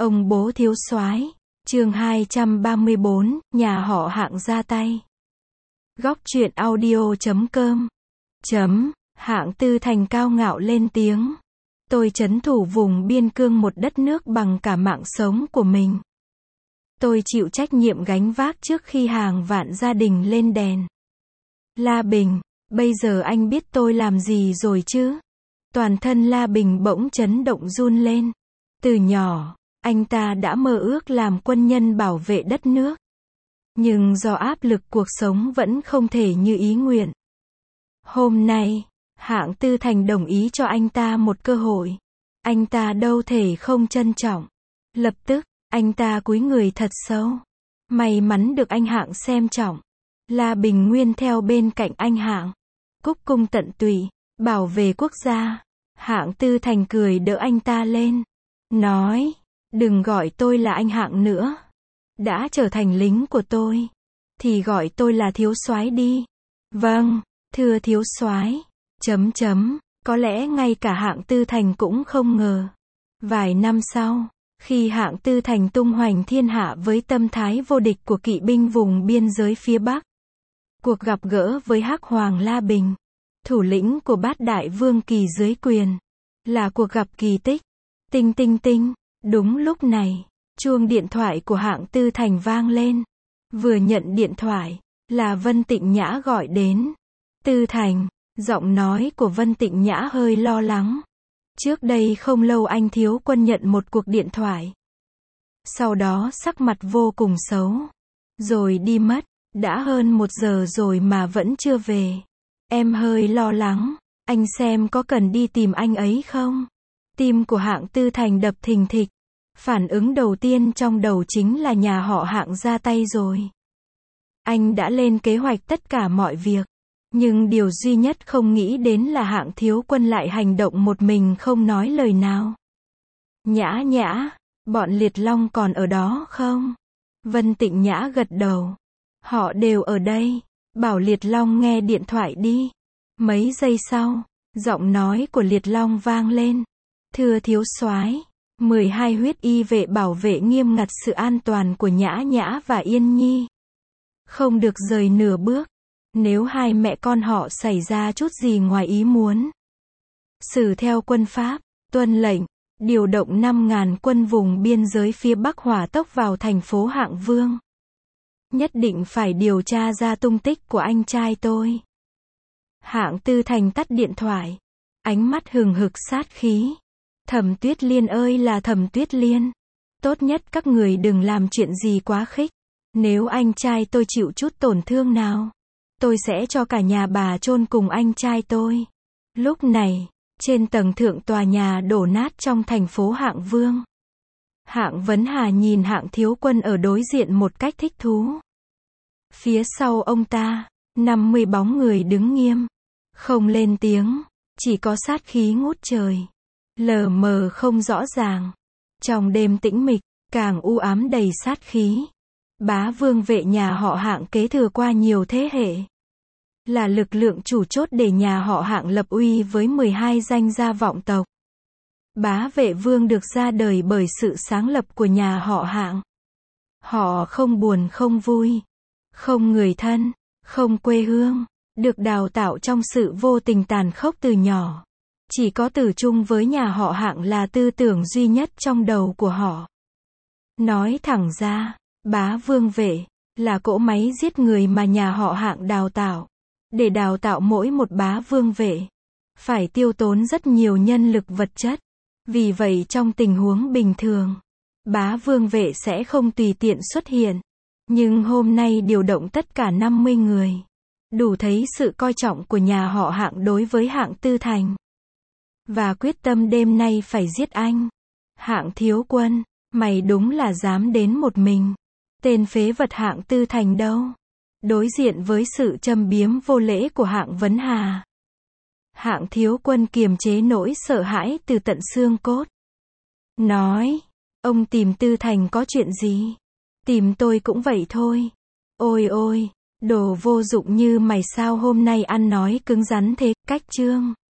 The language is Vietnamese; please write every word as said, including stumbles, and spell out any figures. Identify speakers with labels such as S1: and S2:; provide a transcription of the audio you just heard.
S1: Ông bố thiếu soái, chương hai trăm ba mươi bốn, nhà họ Hạng ra tay. Góc truyện audio chấm com chấm Hạng Tư Thành cao ngạo lên tiếng. Tôi trấn thủ vùng biên cương một đất nước bằng cả mạng sống của mình. Tôi chịu trách nhiệm gánh vác trước khi hàng vạn gia đình lên đèn. La Bình, bây giờ anh biết tôi làm gì rồi chứ? Toàn thân La Bình bỗng chấn động run lên. Từ nhỏ, anh ta đã mơ ước làm quân nhân bảo vệ đất nước. Nhưng do áp lực cuộc sống vẫn không thể như ý nguyện. Hôm nay, Hạng Tư Thành đồng ý cho anh ta một cơ hội. Anh ta đâu thể không trân trọng. Lập tức, anh ta cúi người thật sâu. May mắn được anh Hạng xem trọng. La Bình nguyên theo bên cạnh anh Hạng. Cúc cung tận tụy, bảo vệ quốc gia. Hạng Tư Thành cười đỡ anh ta lên. Nói, đừng gọi tôi là anh Hạng nữa. Đã trở thành lính của tôi, thì gọi tôi là thiếu soái đi. Vâng, thưa thiếu soái. Chấm chấm, có lẽ ngay cả Hạng Tư Thành cũng không ngờ. Vài năm sau, khi Hạng Tư Thành tung hoành thiên hạ với tâm thái vô địch của kỵ binh vùng biên giới phía Bắc. Cuộc gặp gỡ với Hắc Hoàng La Bình, thủ lĩnh của bát đại vương kỳ dưới quyền, là cuộc gặp kỳ tích. Tinh tinh tinh, đúng lúc này, chuông điện thoại của Hạng Tư Thành vang lên. Vừa nhận điện thoại, là Vân Tịnh Nhã gọi đến. Tư Thành, giọng nói của Vân Tịnh Nhã hơi lo lắng. Trước đây không lâu anh thiếu quân nhận một cuộc điện thoại. Sau đó sắc mặt vô cùng xấu. Rồi đi mất, đã hơn một giờ rồi mà vẫn chưa về. Em hơi lo lắng, anh xem có cần đi tìm anh ấy không? Tim của Hạng Tư Thành đập thình thịch. Phản ứng đầu tiên trong đầu chính là nhà họ Hạng ra tay rồi. Anh đã lên kế hoạch tất cả mọi việc. Nhưng điều duy nhất không nghĩ đến là Hạng thiếu quân lại hành động một mình không nói lời nào. Nhã Nhã, bọn Liệt Long còn ở đó không? Vân Tịnh Nhã gật đầu. Họ đều ở đây. Bảo Liệt Long nghe điện thoại đi. Mấy giây sau, giọng nói của Liệt Long vang lên. Thưa thiếu soái, mười hai huyết y vệ bảo vệ nghiêm ngặt sự an toàn của Nhã Nhã và Yên Nhi. Không được rời nửa bước. Nếu hai mẹ con họ xảy ra chút gì ngoài ý muốn. Xử theo quân pháp, tuân lệnh, điều động năm ngàn quân vùng biên giới phía Bắc hỏa tốc vào thành phố Hạng Vương. Nhất định phải điều tra ra tung tích của anh trai tôi. Hạng Tư Thành tắt điện thoại. Ánh mắt hừng hực sát khí. Thẩm Tuyết Liên ơi là Thẩm Tuyết Liên. Tốt nhất các người đừng làm chuyện gì quá khích. Nếu anh trai tôi chịu chút tổn thương nào, tôi sẽ cho cả nhà bà chôn cùng anh trai tôi. Lúc này, trên tầng thượng tòa nhà đổ nát trong thành phố Hạng Vương. Hạng Vấn Hà nhìn Hạng thiếu quân ở đối diện một cách thích thú. Phía sau ông ta, năm mươi bóng người đứng nghiêm. Không lên tiếng, chỉ có sát khí ngút trời. Lờ mờ không rõ ràng. Trong đêm tĩnh mịch, càng u ám đầy sát khí. Bá vương vệ nhà họ Hạng kế thừa qua nhiều thế hệ. Là lực lượng chủ chốt để nhà họ Hạng lập uy với mười hai danh gia vọng tộc. Bá vệ vương được ra đời bởi sự sáng lập của nhà họ Hạng. Họ không buồn không vui, không người thân, không quê hương, được đào tạo trong sự vô tình tàn khốc từ nhỏ. Chỉ có tử chung với nhà họ Hạng là tư tưởng duy nhất trong đầu của họ. Nói thẳng ra, bá vương vệ là cỗ máy giết người mà nhà họ Hạng đào tạo. Để đào tạo mỗi một bá vương vệ, phải tiêu tốn rất nhiều nhân lực vật chất. Vì vậy trong tình huống bình thường, bá vương vệ sẽ không tùy tiện xuất hiện. Nhưng hôm nay điều động tất cả năm mươi người. Đủ thấy sự coi trọng của nhà họ Hạng đối với Hạng Tư Thành. Và quyết tâm đêm nay phải giết anh. Hạng thiếu quân, mày đúng là dám đến một mình. Tên phế vật Hạng Tư Thành đâu? Đối diện với sự châm biếm vô lễ của Hạng Vấn Hà, Hạng thiếu quân kiềm chế nỗi sợ hãi từ tận xương cốt. Nói, ông tìm Tư Thành có chuyện gì? Tìm tôi cũng vậy thôi. Ôi ôi, đồ vô dụng như mày sao hôm nay ăn nói cứng rắn thế, cách trương.